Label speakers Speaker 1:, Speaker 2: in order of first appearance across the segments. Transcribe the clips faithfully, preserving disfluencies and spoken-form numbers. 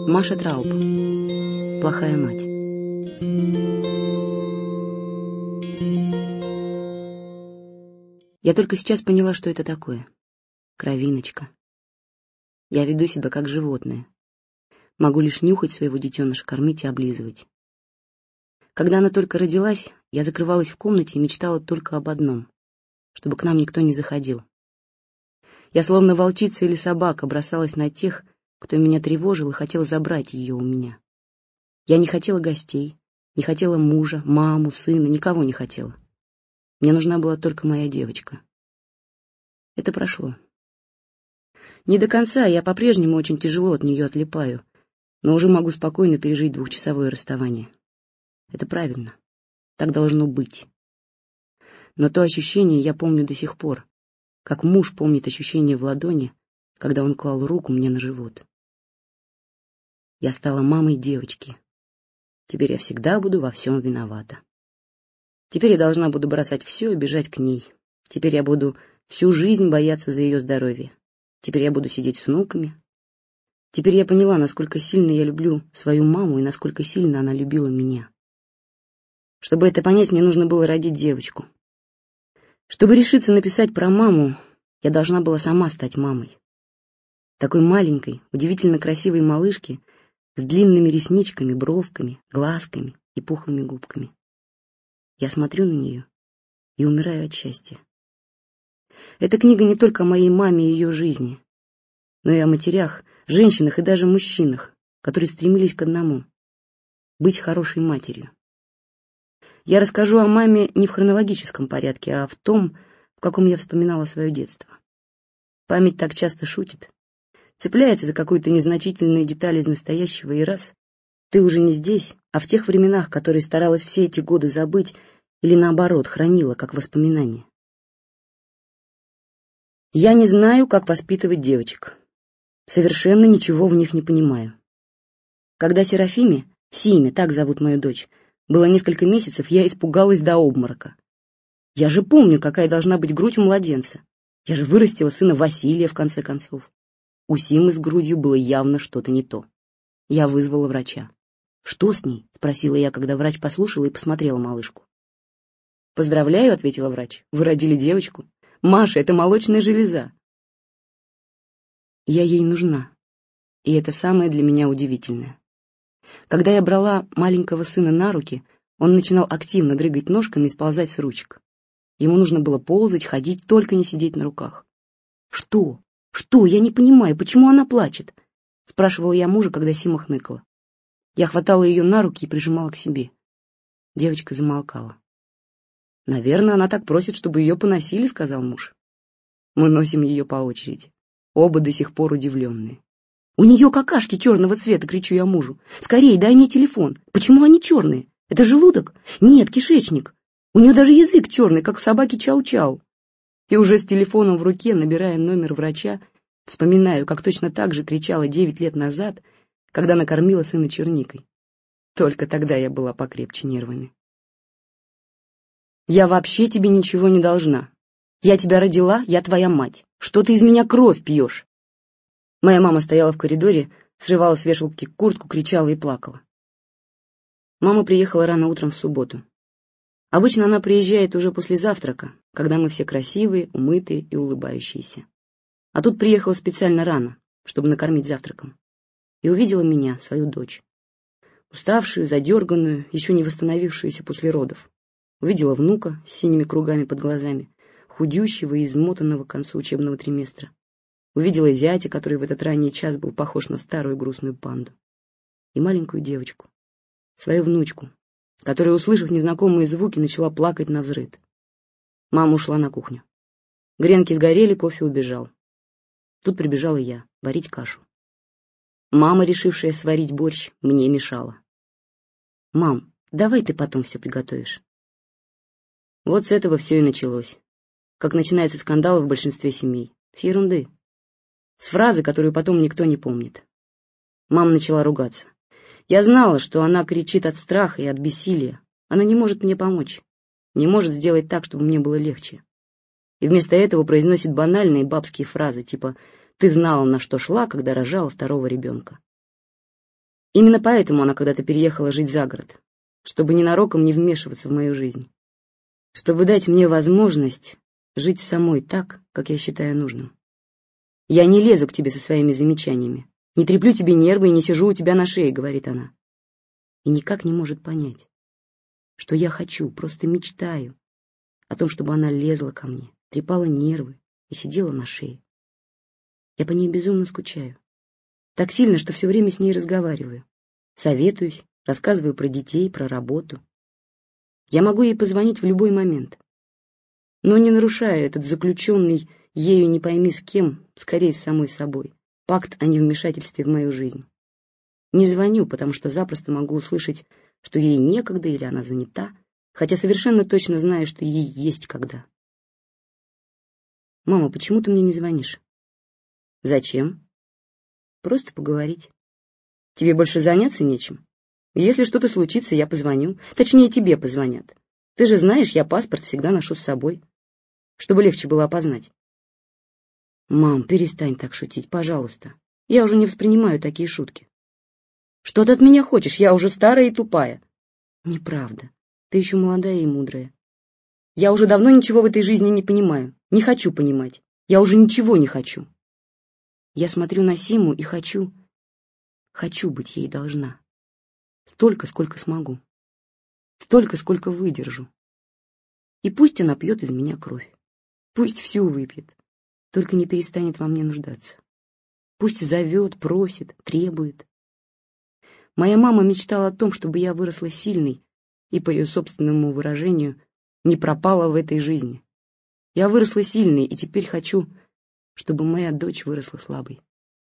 Speaker 1: Маша Трауб. Плохая мать. Я только сейчас поняла, что это такое. Кровиночка. Я веду себя как животное. Могу лишь нюхать своего детеныша, кормить и облизывать. Когда она только родилась, я закрывалась в комнате и мечтала только об одном — чтобы к нам никто не заходил. Я словно волчица или собака бросалась на тех, кто меня тревожил и хотел забрать ее у меня. Я не хотела гостей, не хотела мужа, маму, сына, никого не хотела. Мне нужна была только моя девочка. Это прошло. Не до конца, я по-прежнему очень тяжело от нее отлипаю, но уже могу спокойно пережить двухчасовое расставание. Это правильно. Так должно быть. Но то ощущение я помню до сих пор, как муж помнит ощущение в ладони, когда он клал руку мне на живот. Я стала мамой девочки. Теперь я всегда буду во всем виновата. Теперь я должна буду бросать все и бежать к ней. Теперь я буду всю жизнь бояться за ее здоровье. Теперь я буду сидеть с внуками. Теперь я поняла, насколько сильно я люблю свою маму и насколько сильно она любила меня. Чтобы это понять, мне нужно было родить девочку. Чтобы решиться написать про маму, я должна была сама стать мамой. Такой маленькой, удивительно красивой малышки с длинными ресничками, бровками, глазками и пухлыми губками. Я смотрю на нее и умираю от счастья. Эта книга не только о моей маме и ее жизни, но и о матерях, женщинах и даже мужчинах, которые стремились к одному — быть хорошей матерью. Я расскажу о маме не в хронологическом порядке, а в том, в каком я вспоминала свое детство. Память так часто шутит, цепляется за какую-то незначительную деталь из настоящего, и раз — ты уже не здесь, а в тех временах, которые старалась все эти годы забыть или, наоборот, хранила как воспоминания. Я не знаю, как воспитывать девочек. Совершенно ничего в них не понимаю. Когда Серафиме, Симе, так зовут мою дочь, было несколько месяцев, я испугалась до обморока. Я же помню, какая должна быть грудь у младенца. Я же вырастила сына Василия, в конце концов. У Симы с грудью было явно что-то не то. Я вызвала врача. «Что с ней?» — спросила я, когда врач послушала и посмотрела малышку. «Поздравляю», — ответила врач, — «вы родили девочку. Маша, это молочная железа». Я ей нужна. И это самое для меня удивительное. Когда я брала маленького сына на руки, он начинал активно дрыгать ножками и сползать с ручек. Ему нужно было ползать, ходить, только не сидеть на руках. «Что? Что? Я не понимаю, почему она плачет?» — спрашивала я мужа, когда Сима хныкала. Я хватала ее на руки и прижимала к себе. Девочка замолкала. «Наверное, она так просит, чтобы ее поносили», — сказал муж. Мы носим ее по очереди, оба до сих пор удивленные. «У нее какашки черного цвета!» — кричу я мужу. «Скорее, дай мне телефон! Почему они черные? Это желудок? Нет, кишечник! У нее даже язык черный, как у собаки Чау-Чау!» И уже с телефоном в руке, набирая номер врача, вспоминаю, как точно так же кричала девять лет назад, когда накормила сына черникой. Только тогда я была покрепче нервами. «Я вообще тебе ничего не должна. Я тебя родила, я твоя мать. Что ты из меня кровь пьешь?» Моя мама стояла в коридоре, срывала с вешалки куртку, кричала и плакала. Мама приехала рано утром в субботу. Обычно она приезжает уже после завтрака, когда мы все красивые, умытые и улыбающиеся. А тут приехала специально рано, чтобы накормить завтраком. И увидела меня, свою дочь. Уставшую, задерганную, еще не восстановившуюся после родов. Увидела внука с синими кругами под глазами, худющего и измотанного к концу учебного триместра. Увидела зятя, который в этот ранний час был похож на старую грустную панду. И маленькую девочку, свою внучку, которая, услышав незнакомые звуки, начала плакать навзрыд. Мама ушла на кухню. Гренки сгорели, кофе убежал. Тут прибежала я, варить кашу. Мама, решившая сварить борщ, мне мешала. «Мам, давай ты потом все приготовишь». Вот с этого все и началось. Как начинается скандал в большинстве семей. С ерунды. С фразы, которую потом никто не помнит. Мама начала ругаться. Я знала, что она кричит от страха и от бессилия. Она не может мне помочь. Не может сделать так, чтобы мне было легче. И вместо этого произносит банальные бабские фразы, типа «ты знала, на что шла, когда рожала второго ребенка». Именно поэтому она когда-то переехала жить за город, чтобы ненароком не вмешиваться в мою жизнь, чтобы дать мне возможность жить самой так, как я считаю нужным. «Я не лезу к тебе со своими замечаниями, не треплю тебе нервы и не сижу у тебя на шее», — говорит она. И никак не может понять, что я хочу, просто мечтаю о том, чтобы она лезла ко мне, трепала нервы и сидела на шее. Я по ней безумно скучаю. Так сильно, что все время с ней разговариваю. Советуюсь, рассказываю про детей, про работу. Я могу ей позвонить в любой момент, но не нарушаю этот заключенный ею не пойми с кем, скорее с самой собой, пакт о невмешательстве в мою жизнь. Не звоню, потому что запросто могу услышать, что ей некогда или она занята, хотя совершенно точно знаю, что ей есть когда. «Мама, почему ты мне не звонишь?» «Зачем?» «Просто поговорить. Тебе больше заняться нечем? Если что-то случится, я позвоню. Точнее, тебе позвонят. Ты же знаешь, я паспорт всегда ношу с собой, чтобы легче было опознать». «Мам, перестань так шутить, пожалуйста. Я уже не воспринимаю такие шутки». «Что ты от меня хочешь? Я уже старая и тупая». «Неправда. Ты еще молодая и мудрая. Я уже давно ничего в этой жизни не понимаю. Не хочу понимать. Я уже ничего не хочу. Я смотрю на Симу и хочу... Хочу быть ей должна. Столько, сколько смогу. Столько, сколько выдержу. И пусть она пьет из меня кровь. Пусть всю выпьет. Только не перестанет во мне нуждаться. Пусть зовет, просит, требует. Моя мама мечтала о том, чтобы я выросла сильной и, по ее собственному выражению, не пропала в этой жизни. Я выросла сильной, и теперь хочу, чтобы моя дочь выросла слабой.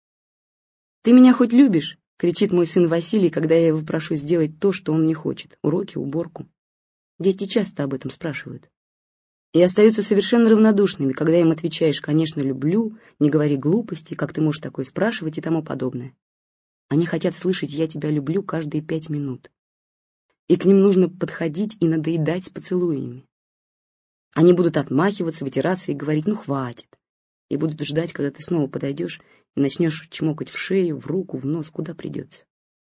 Speaker 1: «Ты меня хоть любишь?» — кричит мой сын Василий, когда я его прошу сделать то, что он не хочет — уроки, уборку. Дети часто об этом спрашивают. И остаются совершенно равнодушными, когда им отвечаешь: «Конечно, люблю, не говори глупостей, как ты можешь такое спрашивать» и тому подобное. Они хотят слышать «я тебя люблю» каждые пять минут. И к ним нужно подходить и надоедать с поцелуями. Они будут отмахиваться, вытираться и говорить: «Ну, хватит», и будут ждать, когда ты снова подойдешь и начнешь чмокать в шею, в руку, в нос, куда придется.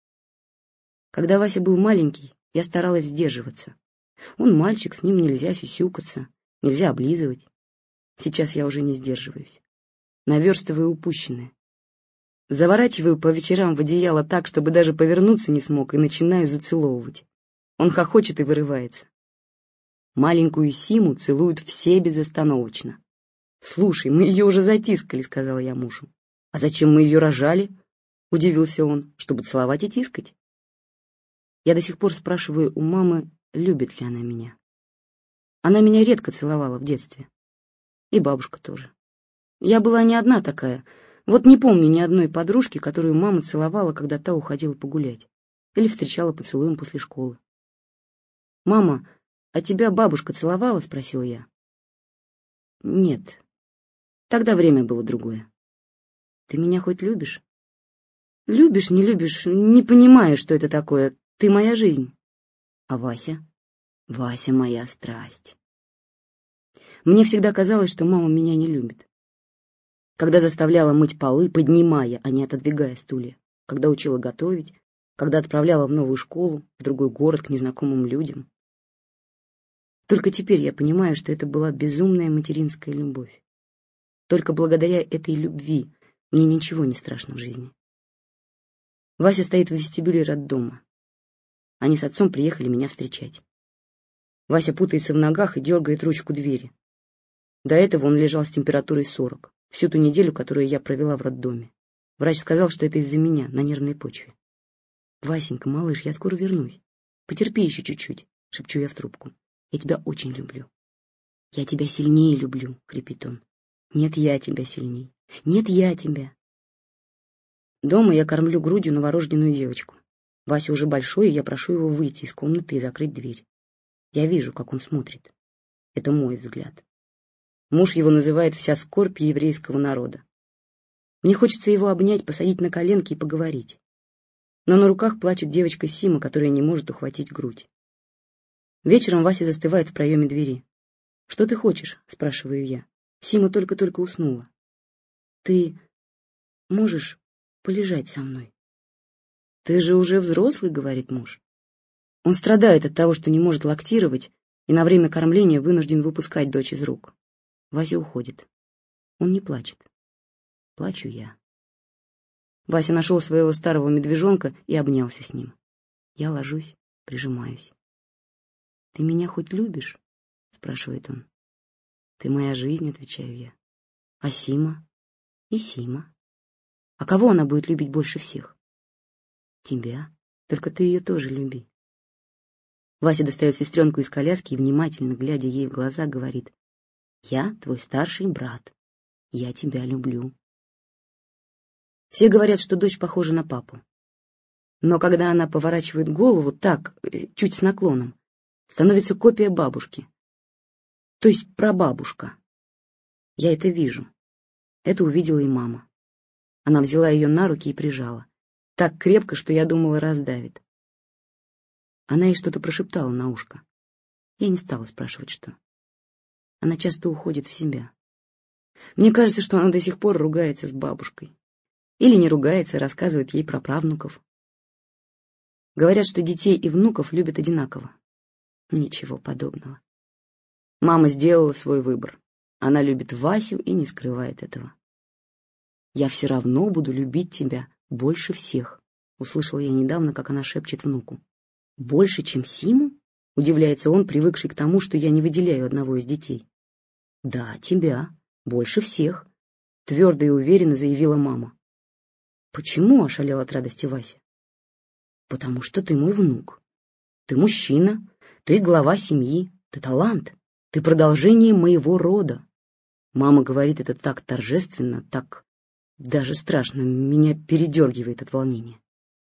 Speaker 1: Когда Вася был маленький, я старалась сдерживаться. Он мальчик, с ним нельзя сюсюкаться, нельзя облизывать. Сейчас я уже не сдерживаюсь. Наверстываю упущенное. Заворачиваю по вечерам в одеяло так, чтобы даже повернуться не смог, и начинаю зацеловывать. Он хохочет и вырывается. Маленькую Симу целуют все безостановочно. «Слушай, мы ее уже затискали», — сказала я мужу. «А зачем мы ее рожали?» — удивился он. «Чтобы целовать и тискать». Я до сих пор спрашиваю у мамы, любит ли она меня. Она меня редко целовала в детстве. И бабушка тоже. Я была не одна такая. Вот не помню ни одной подружки, которую мама целовала, когда та уходила погулять. Или встречала поцелуем после школы. «Мама, а тебя бабушка целовала?» — спросила я. «Нет. Тогда время было другое». «Ты меня хоть любишь?» «Любишь, не любишь, не понимаю, что это такое. Ты моя жизнь». «А Вася?» «Вася моя страсть». Мне всегда казалось, что мама меня не любит. Когда заставляла мыть полы, поднимая, а не отодвигая стулья. Когда учила готовить. Когда отправляла в новую школу, в другой город, к незнакомым людям. Только теперь я понимаю, что это была безумная материнская любовь. Только благодаря этой любви мне ничего не страшно в жизни. Вася стоит в вестибюле роддома. Они с отцом приехали меня встречать. Вася путается в ногах и дергает ручку двери. До этого он лежал с температурой сорок, всю ту неделю, которую я провела в роддоме. Врач сказал, что это из-за меня, на нервной почве. «Васенька, малыш, я скоро вернусь. Потерпи еще чуть-чуть», — шепчу я в трубку. «Я тебя очень люблю». «Я тебя сильнее люблю», — хрипит он. «Нет, я тебя сильней. Нет, я тебя». Дома я кормлю грудью новорожденную девочку. Вася уже большой, и я прошу его выйти из комнаты и закрыть дверь. Я вижу, как он смотрит. Это мой взгляд. Муж его называет «вся скорбь еврейского народа». Мне хочется его обнять, посадить на коленки и поговорить. Но на руках плачет девочка Сима, которая не может ухватить грудь. Вечером Вася застывает в проеме двери. «Что ты хочешь?» — спрашиваю я. Сима только-только уснула. «Ты можешь полежать со мной?» «Ты же уже взрослый», — говорит муж. Он страдает от того, что не может лактировать, и на время кормления вынужден выпускать дочь из рук. Вася уходит. Он не плачет. Плачу я. Вася нашел своего старого медвежонка и обнялся с ним. Я ложусь, прижимаюсь. «Ты меня хоть любишь?» — спрашивает он. «Ты моя жизнь», — отвечаю я. «А Сима?» «И Сима. А кого она будет любить больше всех?» «Тебя. Только ты ее тоже люби». Вася достает сестренку из коляски и, внимательно глядя ей в глаза, говорит: «Я твой старший брат. Я тебя люблю». Все говорят, что дочь похожа на папу. Но когда она поворачивает голову так, чуть с наклоном, становится копия бабушки. То есть прабабушка. Я это вижу. Это увидела и мама. Она взяла ее на руки и прижала. Так крепко, что я думала, раздавит. Она ей что-то прошептала на ушко. Я не стала спрашивать, что. Она часто уходит в себя. Мне кажется, что она до сих пор ругается с бабушкой. Или не ругается, рассказывает ей про правнуков. Говорят, что детей и внуков любят одинаково. Ничего подобного. Мама сделала свой выбор. Она любит Васю и не скрывает этого. «Я все равно буду любить тебя больше всех», — услышала я недавно, как она шепчет внуку. «Больше, чем Симу?» — удивляется он, привыкший к тому, что я не выделяю одного из детей. «Да, тебя. Больше всех», — твердо и уверенно заявила мама. «Почему?» — ошалел от радости Вася. «Потому что ты мой внук. Ты мужчина, ты глава семьи, ты талант, ты продолжение моего рода». Мама говорит это так торжественно, так даже страшно, меня передергивает от волнения.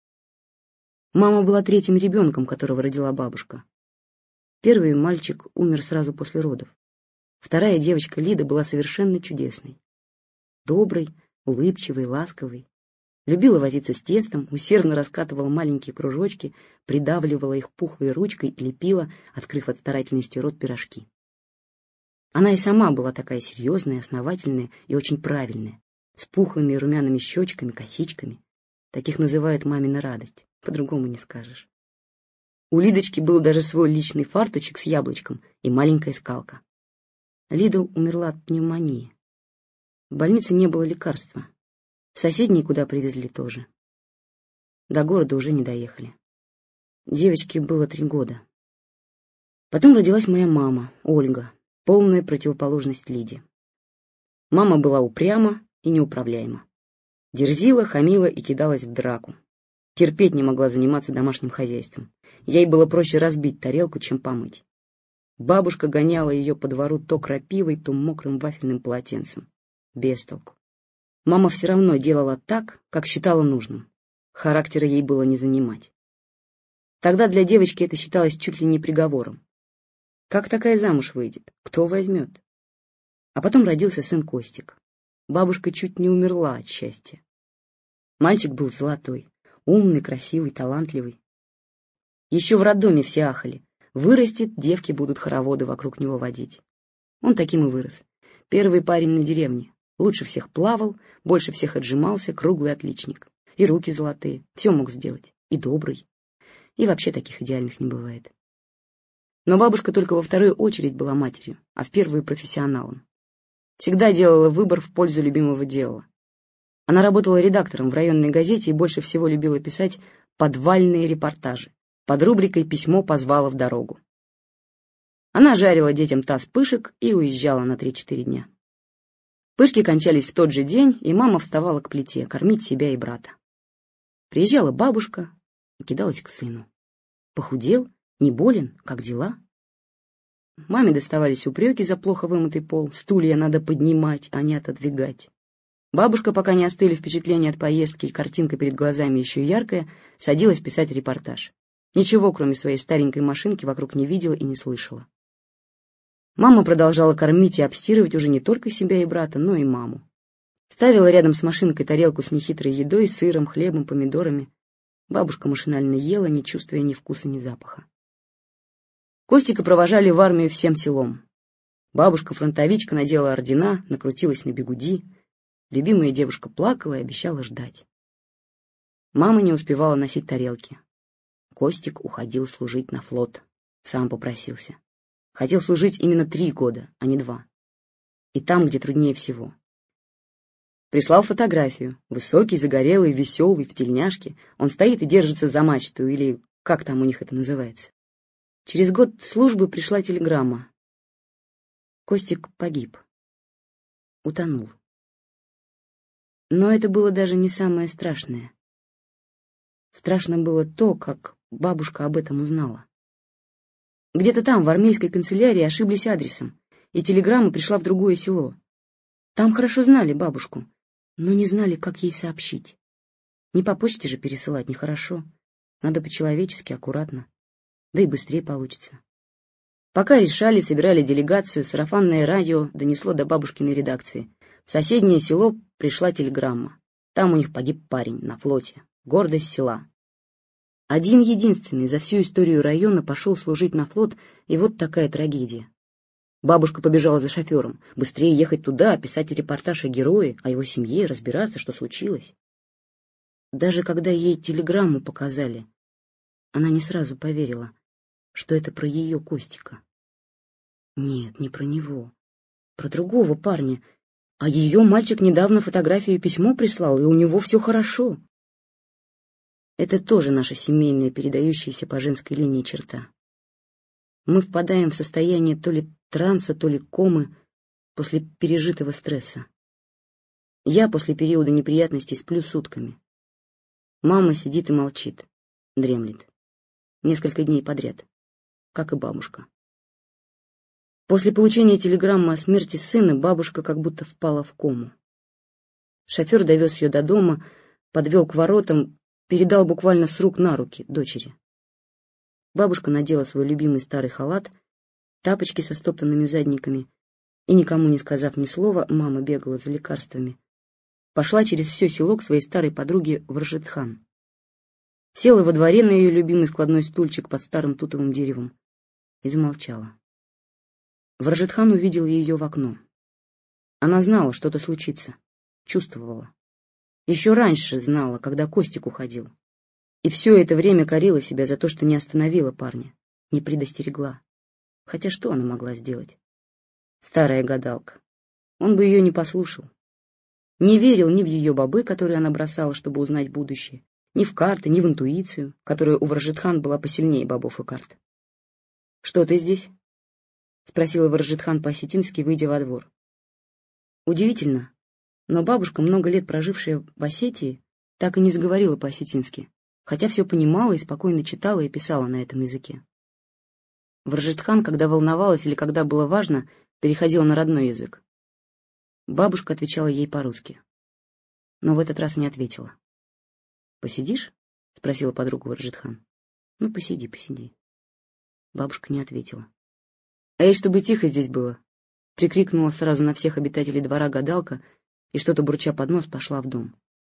Speaker 1: Мама была третьим ребенком, которого родила бабушка. Первый мальчик умер сразу после родов. Вторая девочка Лида была совершенно чудесной. Доброй, улыбчивой, ласковой. Любила возиться с тестом, усердно раскатывала маленькие кружочки, придавливала их пухлой ручкой и лепила, открыв от старательности рот, пирожки. Она и сама была такая серьезная, основательная и очень правильная, с пухлыми и румяными щечками, косичками. Таких называют мамина радость, по-другому не скажешь. У Лидочки был даже свой личный фарточек с яблочком и маленькая скалка. Лида умерла от пневмонии. В больнице не было лекарства. Соседние куда привезли тоже. До города уже не доехали. Девочке было три года. Потом родилась моя мама, Ольга, полная противоположность Лиде. Мама была упряма и неуправляема. Дерзила, хамила и кидалась в драку. Терпеть не могла заниматься домашним хозяйством. Ей было проще разбить тарелку, чем помыть. Бабушка гоняла ее по двору то крапивой, то мокрым вафельным полотенцем. Без толку. Мама все равно делала так, как считала нужным. Характера ей было не занимать. Тогда для девочки это считалось чуть ли не приговором. Как такая замуж выйдет? Кто возьмет? А потом родился сын Костик. Бабушка чуть не умерла от счастья. Мальчик был золотой, умный, красивый, талантливый. Еще в роддоме все ахали. Вырастет, девки будут хороводы вокруг него водить. Он таким и вырос. Первый парень на деревне. Лучше всех плавал, больше всех отжимался, круглый отличник. И руки золотые, все мог сделать. И добрый. И вообще таких идеальных не бывает. Но бабушка только во вторую очередь была матерью, а в первую — профессионалом. Всегда делала выбор в пользу любимого дела. Она работала редактором в районной газете и больше всего любила писать подвальные репортажи. Под рубрикой «Письмо позвало в дорогу». Она жарила детям таз пышек и уезжала на три-четыре дня. Пышки кончались в тот же день, и мама вставала к плите кормить себя и брата. Приезжала бабушка и кидалась к сыну. Похудел, не болен, как дела? Маме доставались упреки за плохо вымытый пол, стулья надо поднимать, а не отодвигать. Бабушка, пока не остыли впечатления от поездки и картинка перед глазами еще яркая, садилась писать репортаж. Ничего, кроме своей старенькой машинки, вокруг не видела и не слышала. Мама продолжала кормить и обстирывать уже не только себя и брата, но и маму. Ставила рядом с машинкой тарелку с нехитрой едой, сыром, хлебом, помидорами. Бабушка машинально ела, не чувствуя ни вкуса, ни запаха. Костика провожали в армию всем селом. Бабушка-фронтовичка надела ордена, накрутилась на бигуди. Любимая девушка плакала и обещала ждать. Мама не успевала носить тарелки. Костик уходил служить на флот. Сам попросился. Хотел служить именно три года, а не два. И там, где труднее всего. Прислал фотографию. Высокий, загорелый, веселый, в тельняшке. Он стоит и держится за мачту, или как там у них это называется. Через год службы пришла телеграмма. Костик погиб. Утонул. Но это было даже не самое страшное. Страшно было то, как бабушка об этом узнала. Где-то там, в армейской канцелярии, ошиблись адресом, и телеграмма пришла в другое село. Там хорошо знали бабушку, но не знали, как ей сообщить. Не по почте же пересылать нехорошо. Надо по-человечески, аккуратно. Да и быстрее получится. Пока решали, собирали делегацию, сарафанное радио донесло до бабушкиной редакции. В соседнее село пришла телеграмма. Там у них погиб парень на флоте. Гордость села. Один единственный за всю историю района пошел служить на флот, и вот такая трагедия. Бабушка побежала за шофером. Быстрее ехать туда, писать репортаж о герое, о его семье, разбираться, что случилось. Даже когда ей телеграмму показали, она не сразу поверила, что это про ее Костика. Нет, не про него. Про другого парня. А ее мальчик недавно фотографию и письмо прислал, и у него все хорошо. Это тоже наша семейная, передающаяся по женской линии черта. Мы впадаем в состояние то ли транса, то ли комы после пережитого стресса. Я после периода неприятностей сплю сутками. Мама сидит и молчит, дремлет. Несколько дней подряд, как и бабушка. После получения телеграммы о смерти сына бабушка как будто впала в кому. Шофер довез ее до дома, подвел к воротам, передал буквально с рук на руки дочери. Бабушка надела свой любимый старый халат, тапочки со стоптанными задниками, и, никому не сказав ни слова, мама бегала за лекарствами. Пошла через все село к своей старой подруге в Рашидхан. Села во дворе на ее любимый складной стульчик под старым тутовым деревом и замолчала. Варжитхан увидел ее в окно. Она знала, что-то случится, чувствовала. Еще раньше знала, когда Костик уходил. И все это время корила себя за то, что не остановила парня, не предостерегла. Хотя что она могла сделать? Старая гадалка. Он бы ее не послушал. Не верил ни в ее бобы, которые она бросала, чтобы узнать будущее, ни в карты, ни в интуицию, которая у Варжитхан была посильнее бобов и карт. — Что ты здесь? — спросила Варжитхан по-осетински, выйдя во двор. Удивительно, но бабушка, много лет прожившая в Осетии, так и не заговорила по-осетински, хотя все понимала и спокойно читала и писала на этом языке. Варжитхан, когда волновалась или когда было важно, переходила на родной язык. Бабушка отвечала ей по-русски, но в этот раз не ответила. — Посидишь? — спросила подруга Варжитхан. — Ну, посиди, посиди. Бабушка не ответила. — А ей, чтобы тихо здесь было, — прикрикнула сразу на всех обитателей двора гадалка и, что-то бурча под нос, пошла в дом.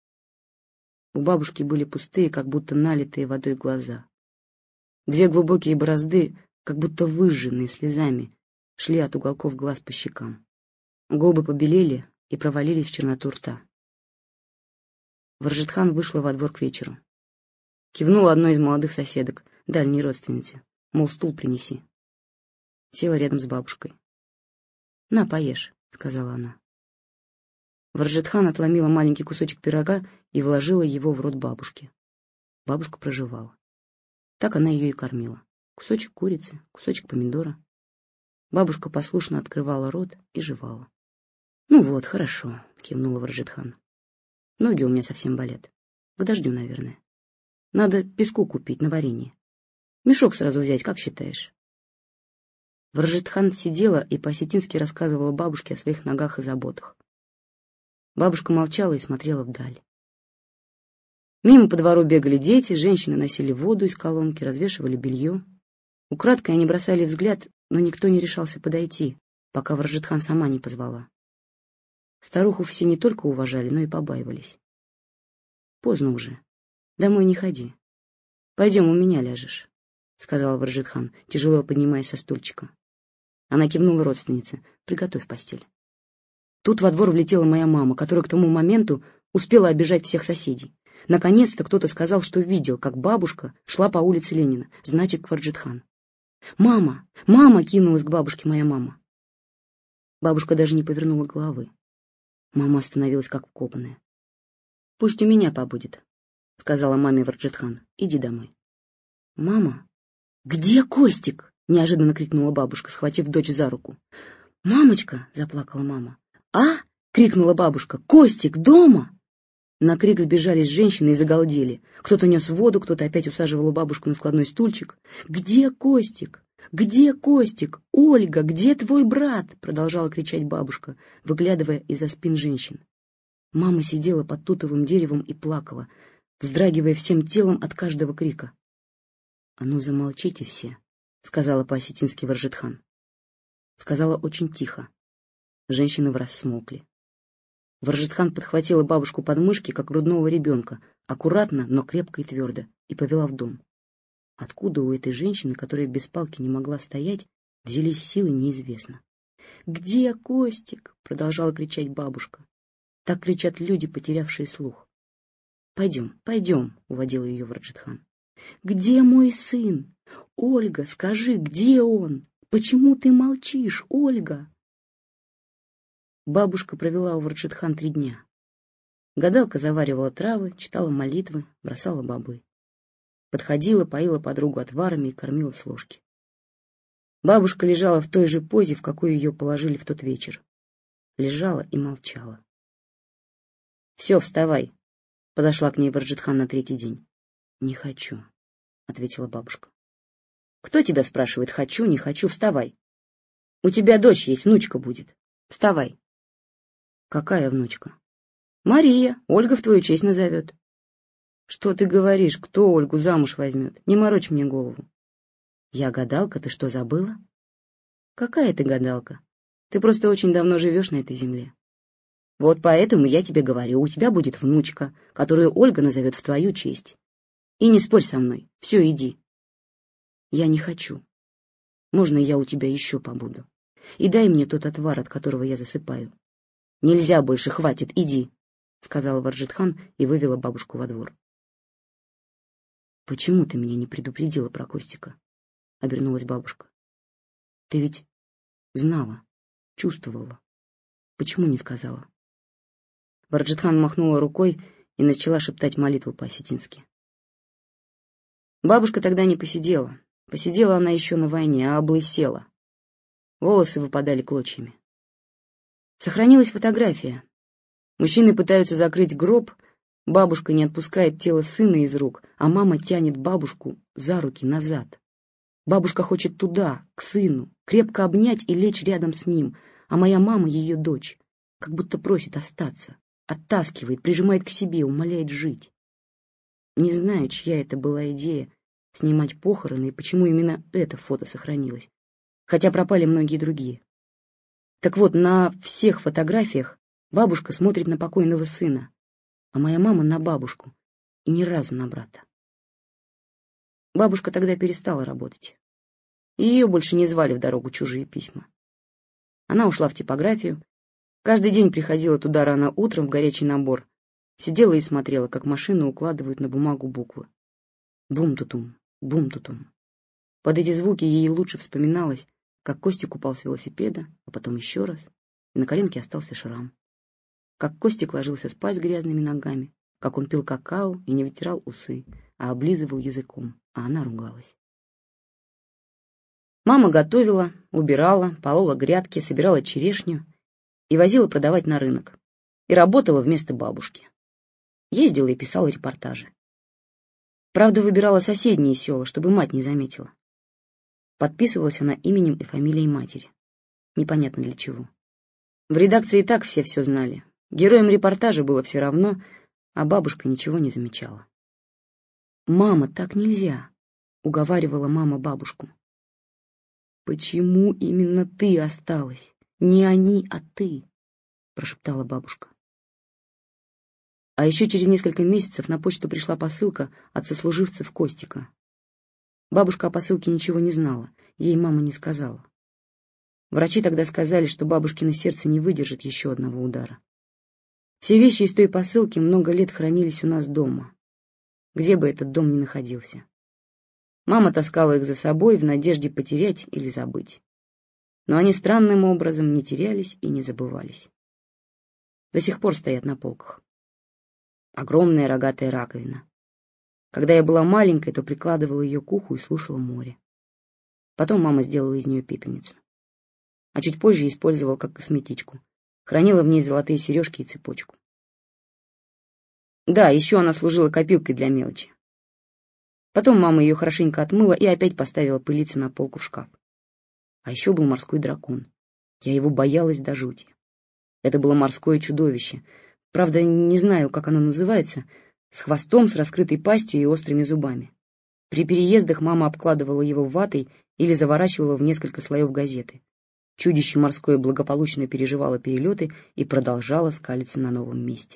Speaker 1: У бабушки были пустые, как будто налитые водой глаза. Две глубокие борозды, как будто выжженные слезами, шли от уголков глаз по щекам. Губы побелели и провалились в черноту рта. Варжитхан вышла во двор к вечеру. Кивнула одной из молодых соседок, дальней родственнице, мол, стул принеси. Села рядом с бабушкой. — На, поешь, — сказала она. Варжитхан отломила маленький кусочек пирога и вложила его в рот бабушки. Бабушка прожевала. Так она ее и кормила. Кусочек курицы, кусочек помидора. Бабушка послушно открывала рот и жевала. — Ну вот, хорошо, — кивнула Варжитхан. — Ноги у меня совсем болят. К дождю, наверное. Надо песку купить на варенье. Мешок сразу взять, как считаешь? Варжитхан сидела и по-осетински рассказывала бабушке о своих ногах и заботах. Бабушка молчала и смотрела вдаль. Мимо по двору бегали дети, женщины носили воду из колонки, развешивали белье. Украдкой они бросали взгляд, но никто не решался подойти, пока Варжитхан сама не позвала. Старуху все не только уважали, но и побаивались. — Поздно уже. Домой не ходи. Пойдем, у меня ляжешь, — сказала Варжитхан, тяжело поднимаясь со стульчика. Она кивнула родственнице. — Приготовь постель. Тут во двор влетела моя мама, которая к тому моменту успела обижать всех соседей. Наконец-то кто-то сказал, что видел, как бабушка шла по улице Ленина, значит, к Варджетхан. «Мама! Мама!» — кинулась к бабушке моя мама. Бабушка даже не повернула головы. Мама остановилась как вкопанная. «Пусть у меня побудет», — сказала маме Варджетхан. «Иди домой». «Мама? Где Костик?» — неожиданно крикнула бабушка, схватив дочь за руку. «Мамочка!» — заплакала мама. «А?» — крикнула бабушка. «Костик дома?» На крик сбежались женщины и загалдели. Кто-то нес воду, кто-то опять усаживал бабушку на складной стульчик. «Где Костик? Где Костик? Ольга, где твой брат?» — продолжала кричать бабушка, выглядывая из-за спин женщин. Мама сидела под тутовым деревом и плакала, вздрагивая всем телом от каждого крика. «А ну замолчите все», — сказала по-осетински Варджетхан. Сказала очень тихо. Женщины враз смолкли. Варджетхан подхватила бабушку под мышки, как грудного ребенка, аккуратно, но крепко и твердо, и повела в дом. Откуда у этой женщины, которая без палки не могла стоять, взялись силы, неизвестно. «Где Костик?» — продолжала кричать бабушка. Так кричат люди, потерявшие слух. «Пойдем, пойдем», — уводила ее Варджетхан. «Где мой сын? Ольга, скажи, где он? Почему ты молчишь, Ольга?» Бабушка провела у Варджетхан три дня. Гадалка заваривала травы, читала молитвы, бросала бобы. Подходила, поила подругу отварами и кормила с ложки. Бабушка лежала в той же позе, в какой ее положили в тот вечер. Лежала и молчала. «Все, вставай», — подошла к ней Варджетхан на третий день. «Не хочу», — ответила бабушка. «Кто тебя спрашивает, хочу, не хочу, вставай. У тебя дочь есть, внучка будет. Вставай». «Какая внучка?» «Мария, Ольга в твою честь назовет». «Что ты говоришь, кто Ольгу замуж возьмет? Не морочь мне голову». «Я гадалка, ты что, забыла?» «Какая ты гадалка? Ты просто очень давно живешь на этой земле. Вот поэтому я тебе говорю, у тебя будет внучка, которую Ольга назовет в твою честь. И не спорь со мной, все, иди». «Я не хочу. Можно я у тебя еще побуду? И дай мне тот отвар, от которого я засыпаю». «Нельзя больше, хватит, иди», — сказала Варджетхан и вывела бабушку во двор. «Почему ты меня не предупредила про Костика?» — обернулась бабушка. «Ты ведь знала, чувствовала. Почему не сказала?» Варджетхан махнула рукой и начала шептать молитву по-осетински. Бабушка тогда не посидела. Посидела она еще на войне, а облысела. Волосы выпадали клочьями. Сохранилась фотография. Мужчины пытаются закрыть гроб, бабушка не отпускает тело сына из рук, а мама тянет бабушку за руки назад. Бабушка хочет туда, к сыну, крепко обнять и лечь рядом с ним, а моя мама, ее дочь, как будто просит остаться, оттаскивает, прижимает к себе, умоляет жить. Не знаю, чья это была идея — снимать похороны и почему именно это фото сохранилось, хотя пропали многие другие. Так вот, на всех фотографиях бабушка смотрит на покойного сына, а моя мама на бабушку и ни разу на брата. Бабушка тогда перестала работать, и ее больше не звали в дорогу чужие письма. Она ушла в типографию, каждый день приходила туда рано утром в горячий набор, сидела и смотрела, как машины укладывают на бумагу буквы. Бум-тутум, бум-тутум. Под эти звуки ей лучше вспоминалось, как Костик упал с велосипеда, а потом еще раз, и на коленке остался шрам. Как Костик ложился спать с грязными ногами, как он пил какао и не вытирал усы, а облизывал языком, а она ругалась. Мама готовила, убирала, полола грядки, собирала черешню и возила продавать на рынок. И работала вместо бабушки. Ездила и писала репортажи. Правда, выбирала соседние села, чтобы мать не заметила. Подписывалась она именем и фамилией матери. Непонятно для чего. В редакции и так все все знали. Героям репортажа было все равно, а бабушка ничего не замечала. «Мама, так нельзя», — уговаривала мама бабушку. «Почему именно ты осталась? Не они, а ты», — прошептала бабушка. А еще через несколько месяцев на почту пришла посылка от сослуживцев Костика. Бабушка о посылке ничего не знала, ей мама не сказала. Врачи тогда сказали, что бабушкино сердце не выдержит еще одного удара. Все вещи из той посылки много лет хранились у нас дома, где бы этот дом ни находился. Мама таскала их за собой в надежде потерять или забыть. Но они странным образом не терялись и не забывались. До сих пор стоят на полках. Огромная рогатая раковина. Когда я была маленькой, то прикладывала ее к уху и слушала море. Потом мама сделала из нее пепельницу. А чуть позже использовала как косметичку. Хранила в ней золотые сережки и цепочку. Да, еще она служила копилкой для мелочи. Потом мама ее хорошенько отмыла и опять поставила пылиться на полку в шкаф. А еще был морской дракон. Я его боялась до жути. Это было морское чудовище. Правда, не знаю, как оно называется, с хвостом, с раскрытой пастью и острыми зубами. При переездах мама обкладывала его ватой или заворачивала в несколько слоев газеты. Чудище морское благополучно переживало перелеты и продолжало скалиться на новом месте.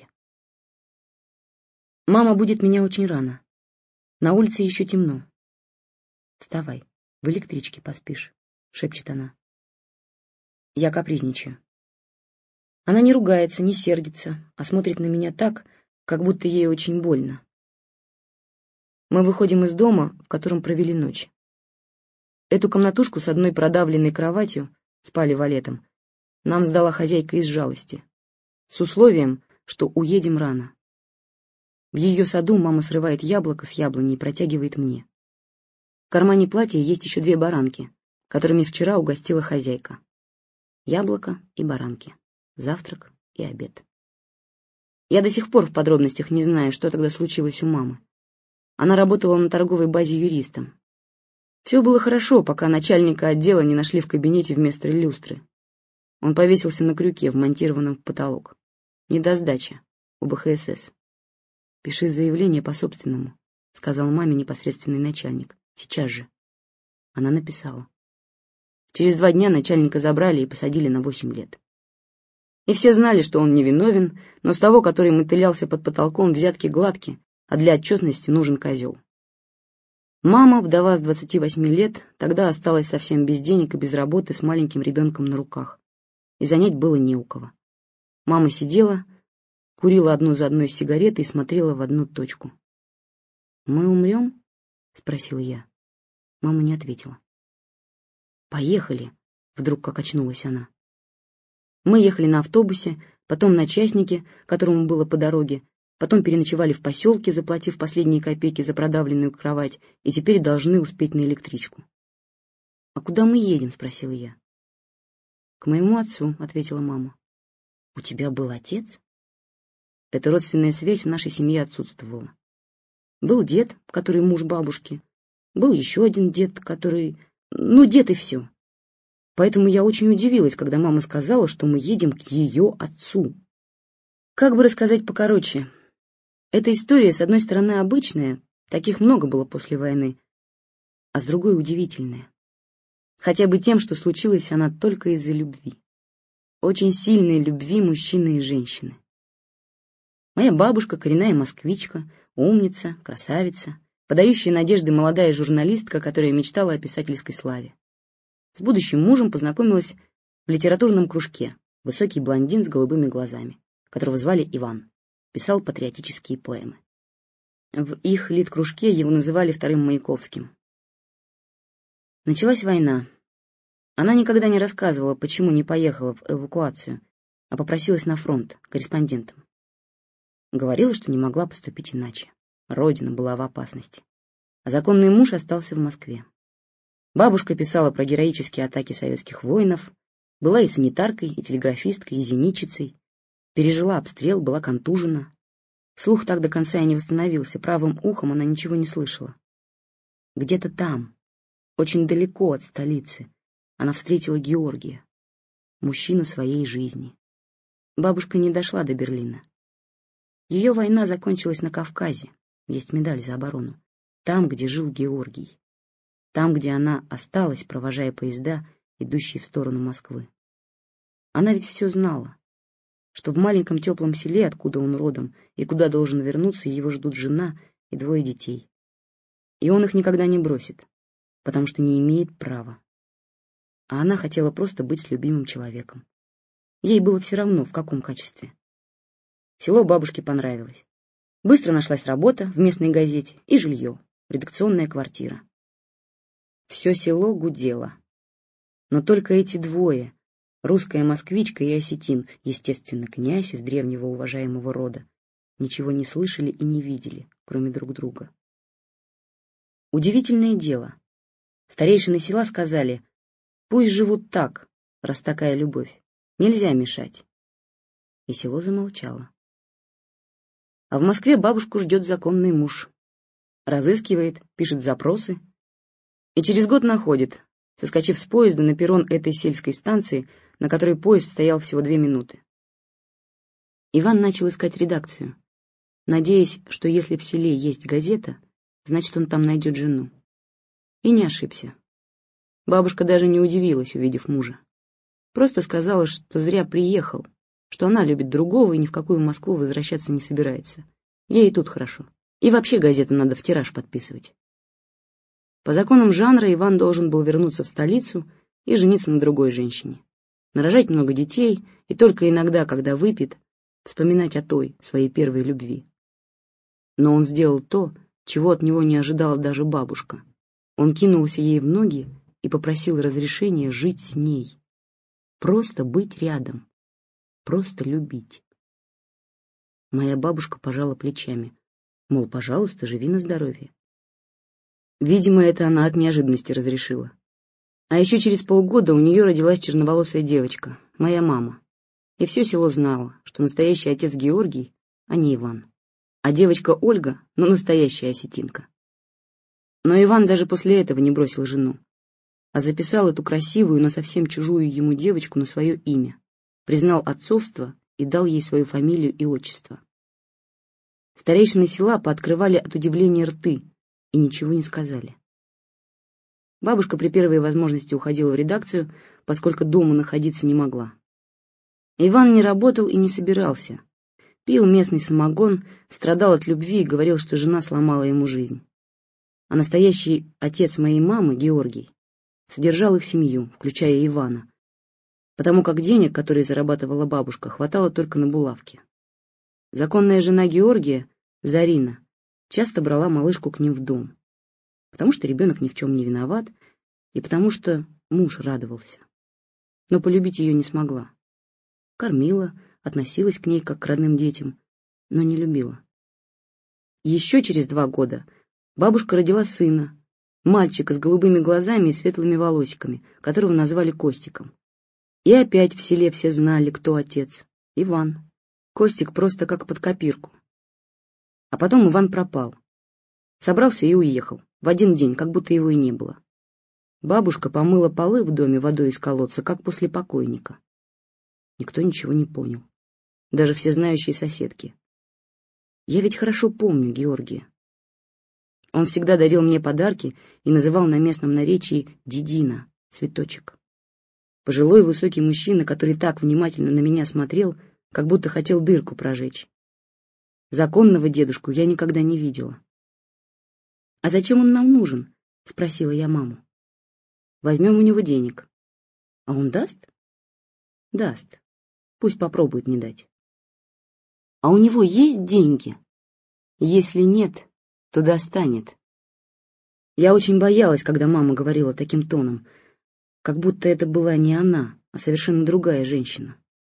Speaker 1: Мама будет меня очень рано. На улице еще темно. Вставай, в электричке поспишь, шепчет она. Я капризничаю. Она не ругается, не сердится, а смотрит на меня так, как будто ей очень больно. Мы выходим из дома, в котором провели ночь. Эту комнатушку с одной продавленной кроватью, спали валетом, нам сдала хозяйка из жалости, с условием, что уедем рано. В ее саду мама срывает яблоко с яблони и протягивает мне. В кармане платья есть еще две баранки, которыми вчера угостила хозяйка. Яблоко и баранки, завтрак и обед. Я до сих пор в подробностях не знаю, что тогда случилось у мамы. Она работала на торговой базе юристом. Все было хорошо, пока начальника отдела не нашли в кабинете вместо люстры. Он повесился на крюке, вмонтированном в потолок. Недосдача, у бэ ха эс эс. «Пиши заявление по собственному», — сказал маме непосредственный начальник. «Сейчас же». Она написала. Через два дня начальника забрали и посадили на восемь лет. И все знали, что он невиновен, но с того, который мотылялся под потолком, взятки гладки, а для отчетности нужен козел. Мама, вдова с двадцати восьми лет, тогда осталась совсем без денег и без работы с маленьким ребенком на руках. И занять было не у кого. Мама сидела, курила одну за одной сигареты и смотрела в одну точку. «Мы умрем?» — спросила я. Мама не ответила. «Поехали!» — вдруг как очнулась она. Мы ехали на автобусе, потом на частнике, которому было по дороге, потом переночевали в поселке, заплатив последние копейки за продавленную кровать, и теперь должны успеть на электричку. «А куда мы едем?» — спросила я. «К моему отцу», — ответила мама. «У тебя был отец?» Эта родственная связь в нашей семье отсутствовала. Был дед, который муж бабушки, был еще один дед, который... Ну, дед и все. Поэтому я очень удивилась, когда мама сказала, что мы едем к ее отцу. Как бы рассказать покороче? Эта история, с одной стороны, обычная, таких много было после войны, а с другой удивительная. Хотя бы тем, что случилась она только из-за любви. Очень сильной любви мужчины и женщины. Моя бабушка, коренная москвичка, умница, красавица, подающая надежды молодая журналистка, которая мечтала о писательской славе. С будущим мужем познакомилась в литературном кружке, высокий блондин с голубыми глазами, которого звали Иван, писал патриотические поэмы. В их литкружке его называли вторым Маяковским. Началась война. Она никогда не рассказывала, почему не поехала в эвакуацию, а попросилась на фронт корреспондентом. Говорила, что не могла поступить иначе. Родина была в опасности. А законный муж остался в Москве. Бабушка писала про героические атаки советских воинов, была и санитаркой, и телеграфисткой, и зенитчицей, пережила обстрел, была контужена. Слух так до конца и не восстановился, правым ухом она ничего не слышала. Где-то там, очень далеко от столицы, она встретила Георгия, мужчину своей жизни. Бабушка не дошла до Берлина. Ее война закончилась на Кавказе, есть медаль за оборону, там, где жил Георгий, там, где она осталась, провожая поезда, идущие в сторону Москвы. Она ведь все знала, что в маленьком теплом селе, откуда он родом и куда должен вернуться, его ждут жена и двое детей. И он их никогда не бросит, потому что не имеет права. А она хотела просто быть с любимым человеком. Ей было все равно, в каком качестве. Село бабушке понравилось. Быстро нашлась работа в местной газете и жилье, редакционная квартира. Все село гудело. Но только эти двое, русская москвичка и осетин, естественно, князь из древнего уважаемого рода, ничего не слышали и не видели, кроме друг друга. Удивительное дело. Старейшины села сказали: пусть живут так, раз такая любовь, нельзя мешать. И село замолчало. А в Москве бабушку ждет законный муж. Разыскивает, пишет запросы. И через год находит, соскочив с поезда на перрон этой сельской станции, на которой поезд стоял всего две минуты. Иван начал искать редакцию, надеясь, что если в селе есть газета, значит, он там найдет жену. И не ошибся. Бабушка даже не удивилась, увидев мужа. Просто сказала, что зря приехал, что она любит другого и ни в какую Москву возвращаться не собирается. Ей и тут хорошо. И вообще газету надо в тираж подписывать. По законам жанра Иван должен был вернуться в столицу и жениться на другой женщине, нарожать много детей и только иногда, когда выпьет, вспоминать о той, своей первой любви. Но он сделал то, чего от него не ожидала даже бабушка. Он кинулся ей в ноги и попросил разрешения жить с ней. Просто быть рядом. Просто любить. Моя бабушка пожала плечами. Мол, пожалуйста, живи на здоровье. Видимо, это она от неожиданности разрешила. А еще через полгода у нее родилась черноволосая девочка, моя мама. И все село знало, что настоящий отец Георгий, а не Иван. А девочка Ольга, но настоящая осетинка. Но Иван даже после этого не бросил жену, а записал эту красивую, но совсем чужую ему девочку на свое имя, признал отцовство и дал ей свою фамилию и отчество. Старейшины села пооткрывали от удивления рты и ничего не сказали. Бабушка при первой возможности уходила в редакцию, поскольку дома находиться не могла. Иван не работал и не собирался. Пил местный самогон, страдал от любви и говорил, что жена сломала ему жизнь. А настоящий отец моей мамы, Георгий, содержал их семью, включая Ивана, потому как денег, которые зарабатывала бабушка, хватало только на булавки. Законная жена Георгия, Зарина, часто брала малышку к ним в дом, потому что ребенок ни в чем не виноват и потому что муж радовался. Но полюбить ее не смогла. Кормила, относилась к ней как к родным детям, но не любила. Еще через два года бабушка родила сына, мальчика с голубыми глазами и светлыми волосиками, которого назвали Костиком. И опять в селе все знали, кто отец. Иван. Костик просто как под копирку. А потом Иван пропал. Собрался и уехал. В один день, как будто его и не было. Бабушка помыла полы в доме водой из колодца, как после покойника. Никто ничего не понял. Даже все знающие соседки. Я ведь хорошо помню Георгия. Он всегда дарил мне подарки и называл на местном наречии «дедина», цветочек. Пожилой высокий мужчина, который так внимательно на меня смотрел, как будто хотел дырку прожечь. Законного дедушку я никогда не видела. «А зачем он нам нужен?» — спросила я маму. «Возьмем у него денег». «А он даст?» «Даст. Пусть попробует не дать». «А у него есть деньги?» «Если нет, то достанет». Я очень боялась, когда мама говорила таким тоном, как будто это была не она, а совершенно другая женщина.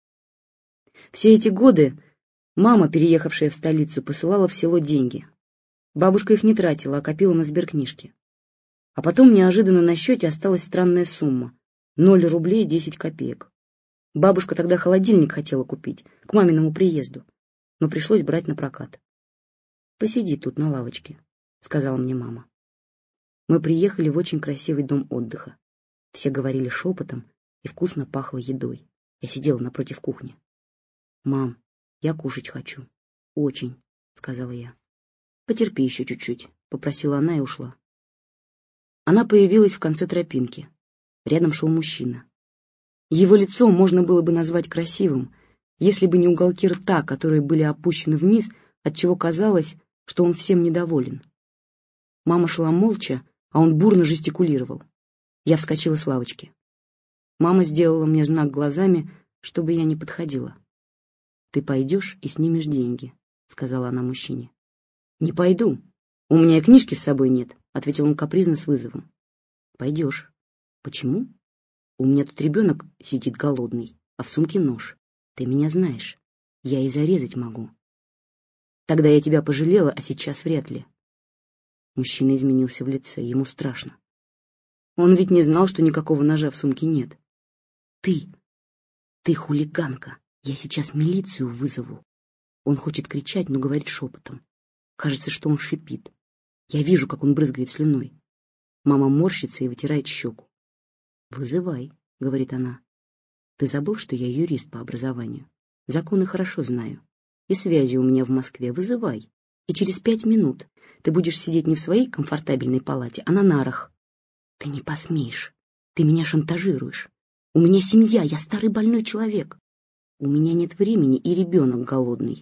Speaker 1: Все эти годы мама, переехавшая в столицу, посылала в село деньги. Бабушка их не тратила, а копила на сберкнижке. А потом неожиданно на счете осталась странная сумма — ноль рублей десять копеек. Бабушка тогда холодильник хотела купить, к маминому приезду, но пришлось брать на прокат. «Посиди тут на лавочке», — сказала мне мама. Мы приехали в очень красивый дом отдыха. Все говорили шепотом, и вкусно пахло едой. Я сидела напротив кухни. «Мам, я кушать хочу. Очень», — сказала я. «Потерпи еще чуть-чуть», — попросила она и ушла. Она появилась в конце тропинки. Рядом шел мужчина. Его лицо можно было бы назвать красивым, если бы не уголки рта, которые были опущены вниз, отчего казалось, что он всем недоволен. Мама шла молча, а он бурно жестикулировал. Я вскочила с лавочки. Мама сделала мне знак глазами, чтобы я не подходила. «Ты пойдешь и снимешь деньги», — сказала она мужчине. «Не пойду. У меня и книжки с собой нет», — ответил он капризно с вызовом. «Пойдешь». «Почему?» «У меня тут ребенок сидит голодный, а в сумке нож. Ты меня знаешь. Я и зарезать могу». «Тогда я тебя пожалела, а сейчас вряд ли». Мужчина изменился в лице, ему страшно. Он ведь не знал, что никакого ножа в сумке нет. «Ты! Ты хулиганка! Я сейчас милицию вызову!» Он хочет кричать, но говорит шепотом. Кажется, что он шипит. Я вижу, как он брызгает слюной. Мама морщится и вытирает щеку. «Вызывай», — говорит она. «Ты забыл, что я юрист по образованию? Законы хорошо знаю. И связи у меня в Москве. Вызывай. И через пять минут ты будешь сидеть не в своей комфортабельной палате, а на нарах». «Ты не посмеешь. Ты меня шантажируешь. У меня семья, я старый больной человек. У меня нет времени, и ребенок голодный».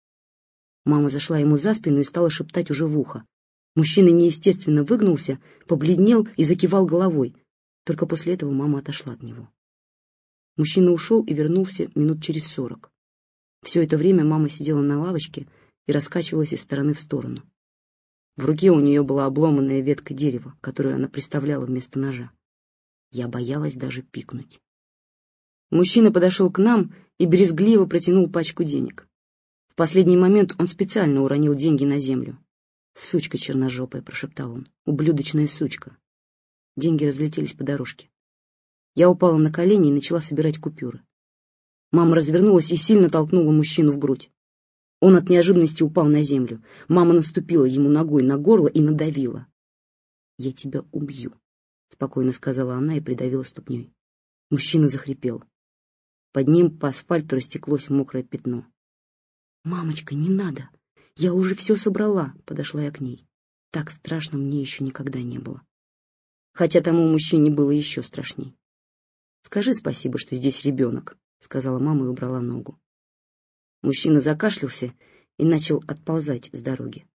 Speaker 1: Мама зашла ему за спину и стала шептать уже в ухо. Мужчина неестественно выгнулся, побледнел и закивал головой. Только после этого мама отошла от него. Мужчина ушел и вернулся минут через сорок. Все это время мама сидела на лавочке и раскачивалась из стороны в сторону. В руке у нее была обломанная ветка дерева, которую она приставляла вместо ножа. Я боялась даже пикнуть. Мужчина подошел к нам и брезгливо протянул пачку денег. В последний момент он специально уронил деньги на землю. «Сучка черножопая», — прошептал он, — «ублюдочная сучка». Деньги разлетелись по дорожке. Я упала на колени и начала собирать купюры. Мама развернулась и сильно толкнула мужчину в грудь. Он от неожиданности упал на землю. Мама наступила ему ногой на горло и надавила. «Я тебя убью», — спокойно сказала она и придавила ступней. Мужчина захрипел. Под ним по асфальту растеклось мокрое пятно. «Мамочка, не надо! Я уже все собрала», — подошла я к ней. Так страшно мне еще никогда не было. Хотя тому мужчине было еще страшней. «Скажи спасибо, что здесь ребенок», — сказала мама и убрала ногу. Мужчина закашлялся и начал отползать с дороги.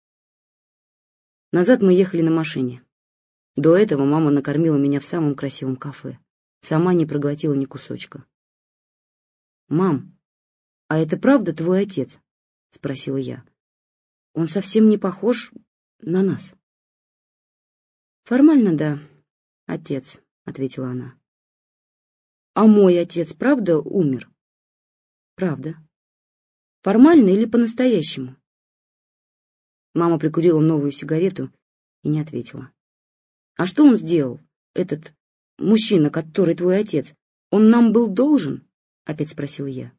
Speaker 1: Назад мы ехали на машине. До этого мама накормила меня в самом красивом кафе. Сама не проглотила ни кусочка. «Мам, а это правда твой отец?» — спросила я. «Он совсем не похож на нас». «Формально, да, отец», — ответила она. «А мой отец правда умер?» «Правда». «Формально или по-настоящему?» Мама прикурила новую сигарету и не ответила. «А что он сделал, этот мужчина, который твой отец? Он нам был должен?» — опять спросила я.